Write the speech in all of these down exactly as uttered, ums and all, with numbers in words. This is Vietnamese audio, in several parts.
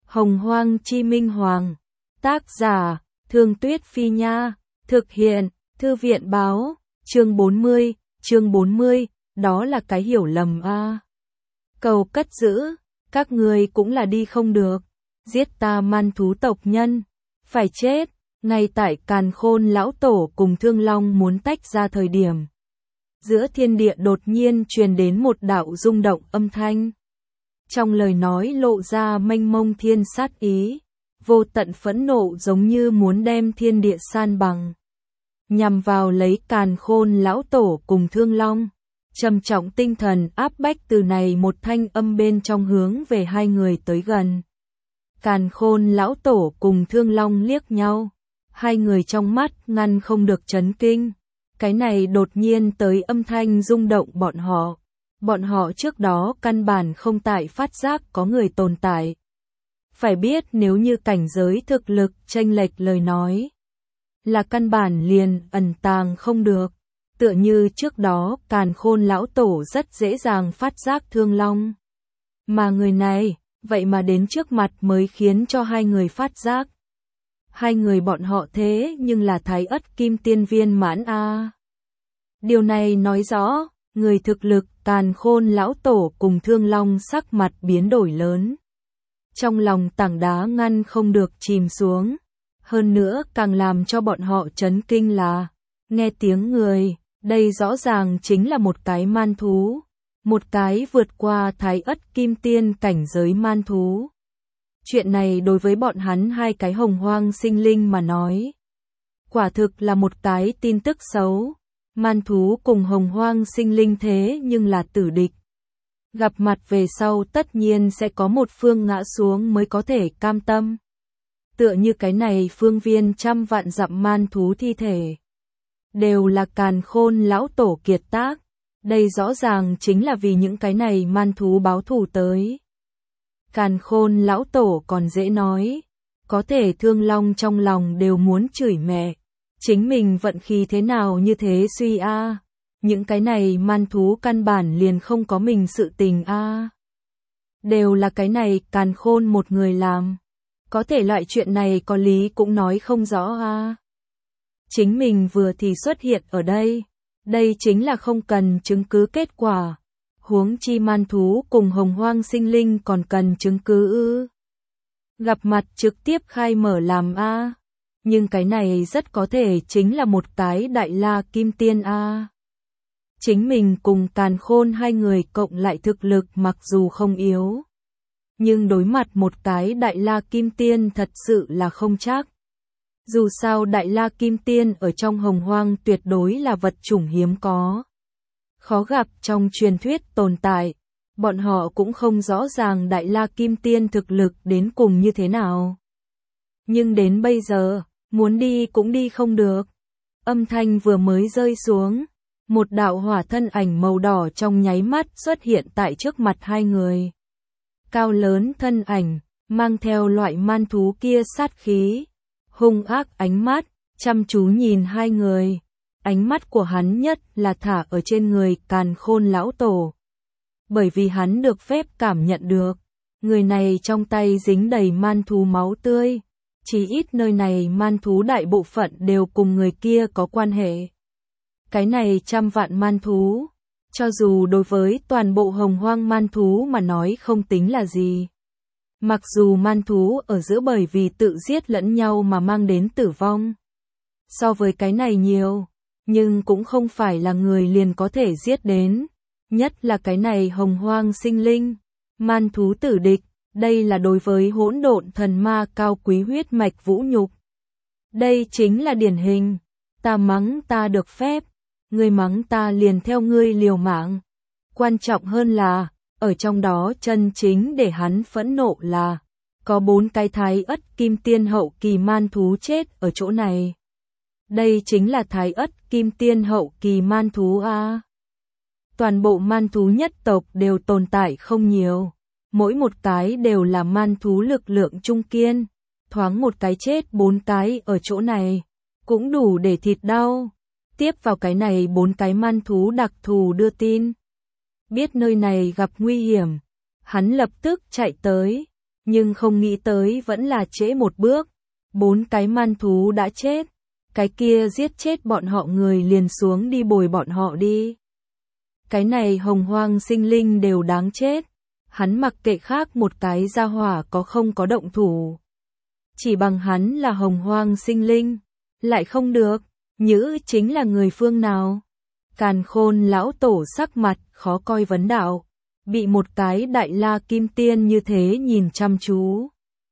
Hồng Hoang Chi Minh Hoàng. Tác giả, Thương Tuyết Phi Nha. Thực hiện, Thư viện Báo. Chương bốn mươi, chương bốn mươi, đó là cái hiểu lầm a. À. Cầu cất giữ, các ngươi cũng là đi không được. Giết ta man thú tộc nhân, phải chết. Ngay tại Càn Khôn lão tổ cùng Thương Long muốn tách ra thời điểm, giữa thiên địa đột nhiên truyền đến một đạo rung động âm thanh. Trong lời nói lộ ra mênh mông thiên sát ý, vô tận phẫn nộ giống như muốn đem thiên địa san bằng, nhằm vào lấy Càn Khôn lão tổ cùng Thương Long. Trầm trọng tinh thần áp bách từ này một thanh âm bên trong hướng về hai người tới gần. Càn Khôn lão tổ cùng Thương Long liếc nhau, hai người trong mắt ngăn không được chấn kinh. Cái này đột nhiên tới âm thanh rung động bọn họ. Bọn họ trước đó căn bản không tại phát giác có người tồn tại. Phải biết nếu như cảnh giới thực lực chênh lệch lời nói, là căn bản liền ẩn tàng không được. Tựa như trước đó Càn Khôn lão tổ rất dễ dàng phát giác Thương Long. Mà người này, vậy mà đến trước mặt mới khiến cho hai người phát giác. Hai người bọn họ thế nhưng là Thái Ất Kim Tiên viên mãn a. À. Điều này nói rõ, người thực lực Càn Khôn lão tổ cùng Thương Long sắc mặt biến đổi lớn. Trong lòng tảng đá ngăn không được chìm xuống. Hơn nữa càng làm cho bọn họ chấn kinh là, nghe tiếng người, đây rõ ràng chính là một cái man thú. Một cái vượt qua Thái Ất Kim Tiên cảnh giới man thú. Chuyện này đối với bọn hắn hai cái hồng hoang sinh linh mà nói, quả thực là một cái tin tức xấu. Man thú cùng hồng hoang sinh linh thế nhưng là tử địch. Gặp mặt về sau tất nhiên sẽ có một phương ngã xuống mới có thể cam tâm. Tựa như cái này phương viên trăm vạn dặm man thú thi thể, đều là Càn Khôn lão tổ kiệt tác. Đây rõ ràng chính là vì những cái này man thú báo thù tới. Càn Khôn lão tổ còn dễ nói, có thể Thương Long trong lòng đều muốn chửi mẹ. Chính mình vận khí thế nào như thế suy a. À. Những cái này man thú căn bản liền không có mình sự tình a. À. Đều là cái này Càn Khôn một người làm. Có thể loại chuyện này có lý cũng nói không rõ a. À. Chính mình vừa thì xuất hiện ở đây. Đây chính là không cần chứng cứ kết quả. Huống chi man thú cùng hồng hoang sinh linh còn cần chứng cứ ư. Gặp mặt trực tiếp khai mở làm a. À. Nhưng cái này rất có thể chính là một cái đại la kim tiên a. À. Chính mình cùng Càn Khôn hai người cộng lại thực lực mặc dù không yếu, nhưng đối mặt một cái đại la kim tiên thật sự là không chắc. Dù sao đại la kim tiên ở trong hồng hoang tuyệt đối là vật chủng hiếm có, khó gặp trong truyền thuyết tồn tại. Bọn họ cũng không rõ ràng đại la kim tiên thực lực đến cùng như thế nào. Nhưng đến bây giờ, muốn đi cũng đi không được. Âm thanh vừa mới rơi xuống, một đạo hỏa thân ảnh màu đỏ trong nháy mắt xuất hiện tại trước mặt hai người. Cao lớn thân ảnh, mang theo loại man thú kia sát khí, hung ác ánh mắt, chăm chú nhìn hai người. Ánh mắt của hắn nhất là thả ở trên người Càn Khôn lão tổ. Bởi vì hắn được phép cảm nhận được, người này trong tay dính đầy man thú máu tươi. Chỉ ít nơi này man thú đại bộ phận đều cùng người kia có quan hệ. Cái này trăm vạn man thú, cho dù đối với toàn bộ hồng hoang man thú mà nói không tính là gì. Mặc dù man thú ở giữa bởi vì tự giết lẫn nhau mà mang đến tử vong, so với cái này nhiều, nhưng cũng không phải là người liền có thể giết đến. Nhất là cái này hồng hoang sinh linh, man thú tử địch. Đây là đối với hỗn độn thần ma cao quý huyết mạch vũ nhục. Đây chính là điển hình, ta mắng ta được phép, ngươi mắng ta liền theo ngươi liều mạng. Quan trọng hơn là, ở trong đó chân chính để hắn phẫn nộ là, có bốn cái Thái Ất Kim Tiên hậu kỳ man thú chết ở chỗ này. Đây chính là Thái Ất Kim Tiên hậu kỳ man thú a. Toàn bộ man thú nhất tộc đều tồn tại không nhiều. Mỗi một cái đều là man thú lực lượng trung kiên, thoáng một cái chết bốn cái ở chỗ này, cũng đủ để thịt đau. Tiếp vào cái này bốn cái man thú đặc thù đưa tin. Biết nơi này gặp nguy hiểm, hắn lập tức chạy tới, nhưng không nghĩ tới vẫn là trễ một bước. Bốn cái man thú đã chết, cái kia giết chết bọn họ người liền xuống đi bồi bọn họ đi. Cái này hồng hoang sinh linh đều đáng chết, hắn mặc kệ khác một cái gia hỏa có không có động thủ. Chỉ bằng hắn là hồng hoang sinh linh, lại không được, nhữ chính là người phương nào. Càn Khôn lão tổ sắc mặt khó coi vấn đạo, bị một cái đại la kim tiên như thế nhìn chăm chú.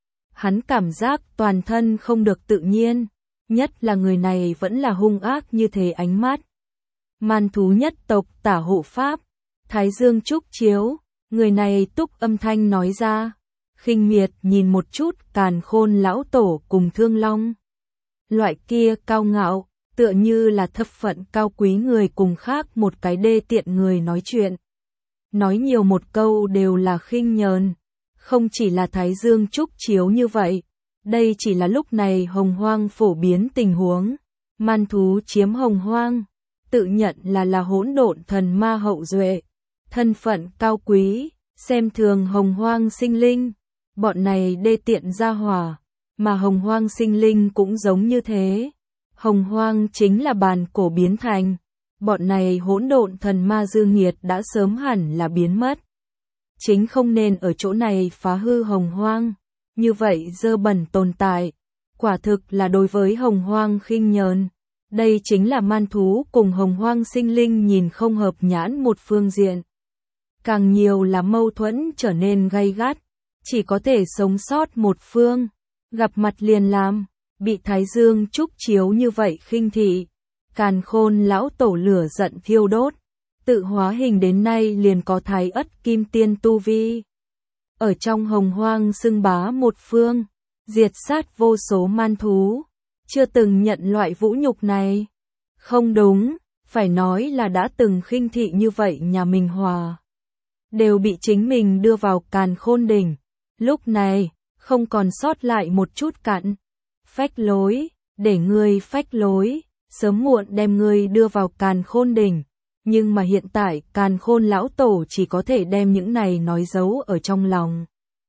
Hắn cảm giác toàn thân không được tự nhiên, nhất là người này vẫn là hung ác như thế ánh mắt. Man thú nhất tộc tả hộ pháp, Thái Dương Trúc Chiếu, người này túc âm thanh nói ra, khinh miệt nhìn một chút Càn Khôn lão tổ cùng Thương Long. Loại kia cao ngạo, tựa như là thấp phận cao quý người cùng khác một cái đê tiện người nói chuyện. Nói nhiều một câu đều là khinh nhờn, không chỉ là Thái Dương Trúc Chiếu như vậy, đây chỉ là lúc này hồng hoang phổ biến tình huống. Man thú chiếm hồng hoang, tự nhận là là hỗn độn thần ma hậu duệ, thân phận cao quý, xem thường hồng hoang sinh linh, bọn này đê tiện gia hỏa, mà hồng hoang sinh linh cũng giống như thế. Hồng hoang chính là bàn cổ biến thành, bọn này hỗn độn thần ma dư nghiệt đã sớm hẳn là biến mất. Chính không nên ở chỗ này phá hư hồng hoang, như vậy dơ bẩn tồn tại, quả thực là đối với hồng hoang khinh nhờn. Đây chính là man thú cùng hồng hoang sinh linh nhìn không hợp nhãn một phương diện. Càng nhiều là mâu thuẫn trở nên gay gắt, chỉ có thể sống sót một phương, gặp mặt liền làm, bị Thái Dương Trúc Chiếu như vậy khinh thị. Càn Khôn lão tổ lửa giận thiêu đốt, tự hóa hình đến nay liền có Thái Ất Kim Tiên tu vi. Ở trong hồng hoang xưng bá một phương, diệt sát vô số man thú, chưa từng nhận loại vũ nhục này. Không đúng, phải nói là đã từng khinh thị như vậy nhà mình hòa. Đều bị chính mình đưa vào Càn Khôn đỉnh, lúc này, không còn sót lại một chút cặn. Phách lối, để ngươi phách lối, sớm muộn đem ngươi đưa vào Càn Khôn đỉnh. Nhưng mà hiện tại Càn Khôn lão tổ chỉ có thể đem những này nói giấu ở trong lòng.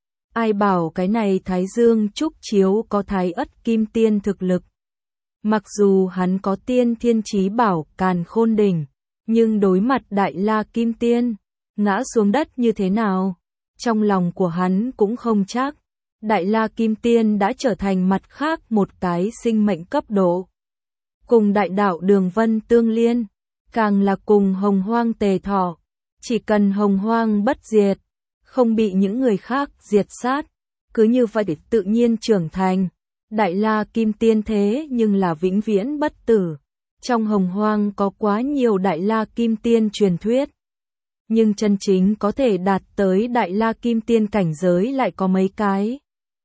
Ai bảo cái này Thái Dương Trúc Chiếu có Thái Ất Kim Tiên thực lực. Mặc dù hắn có tiên thiên chí bảo Càn Khôn đỉnh, nhưng đối mặt Đại La Kim Tiên, ngã xuống đất như thế nào, trong lòng của hắn cũng không chắc. Đại La Kim Tiên đã trở thành mặt khác một cái sinh mệnh cấp độ. Cùng đại đạo Đường Vân tương liên, càng là cùng hồng hoang tề thọ. Chỉ cần hồng hoang bất diệt, không bị những người khác diệt sát, cứ như vậy để tự nhiên trưởng thành. Đại La Kim Tiên thế nhưng là vĩnh viễn bất tử. Trong hồng hoang có quá nhiều Đại La Kim Tiên truyền thuyết. Nhưng chân chính có thể đạt tới Đại La Kim Tiên cảnh giới lại có mấy cái.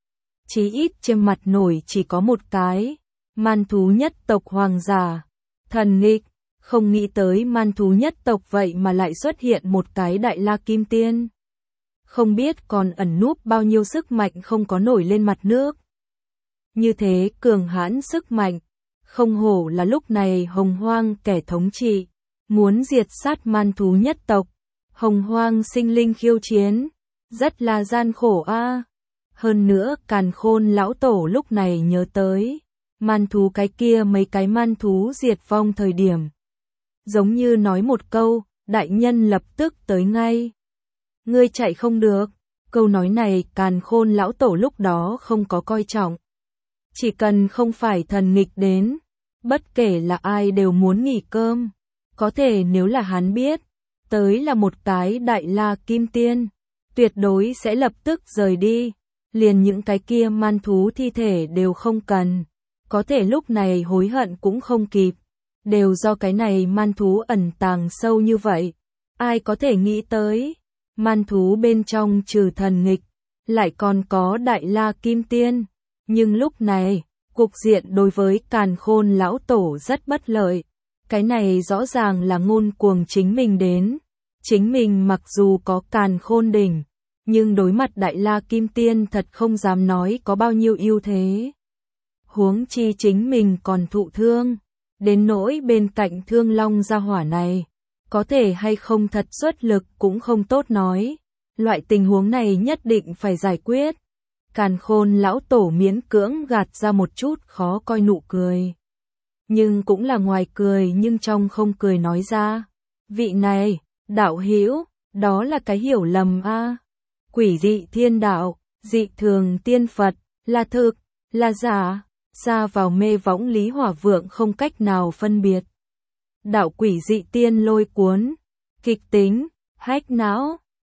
Chí ít trên mặt nổi chỉ có một cái. Man thú nhất tộc hoàng giả. Thần nghịch, không nghĩ tới man thú nhất tộc vậy mà lại xuất hiện một cái Đại La Kim Tiên. Không biết còn ẩn núp bao nhiêu sức mạnh không có nổi lên mặt nước. Như thế cường hãn sức mạnh, không hổ là lúc này hồng hoang kẻ thống trị, muốn diệt sát man thú nhất tộc, hồng hoang sinh linh khiêu chiến, rất là gian khổ a. Hơn nữa Càn Khôn lão tổ lúc này nhớ tới, man thú cái kia mấy cái man thú diệt vong thời điểm. Giống như nói một câu, đại nhân lập tức tới ngay. Ngươi chạy không được, câu nói này Càn Khôn lão tổ lúc đó không có coi trọng. Chỉ cần không phải thần nghịch đến, bất kể là ai đều muốn nghỉ cơm. Có thể nếu là hắn biết, tới là một cái Đại La Kim Tiên, tuyệt đối sẽ lập tức rời đi, liền những cái kia man thú thi thể đều không cần. Có thể lúc này hối hận cũng không kịp, đều do cái này man thú ẩn tàng sâu như vậy. Ai có thể nghĩ tới, man thú bên trong trừ thần nghịch, lại còn có Đại La Kim Tiên. Nhưng lúc này, cục diện đối với Càn Khôn lão tổ rất bất lợi. Cái này rõ ràng là ngôn cuồng chính mình đến. Chính mình mặc dù có Càn Khôn đỉnh, nhưng đối mặt Đại La Kim Tiên thật không dám nói có bao nhiêu ưu thế. Huống chi chính mình còn thụ thương, đến nỗi bên cạnh Thương Long gia hỏa này, có thể hay không thật xuất lực cũng không tốt nói. Loại tình huống này nhất định phải giải quyết. Càn Khôn lão tổ miễn cưỡng gạt ra một chút khó coi nụ cười. Nhưng cũng là ngoài cười nhưng trong không cười nói ra. Vị này, đạo hữu, đó là cái hiểu lầm a. Quỷ dị thiên đạo, dị thường tiên Phật, là thực, là giả, ra vào mê võng Lý Hỏa Vượng không cách nào phân biệt. Đạo quỷ dị tiên lôi cuốn, kịch tính, hách não,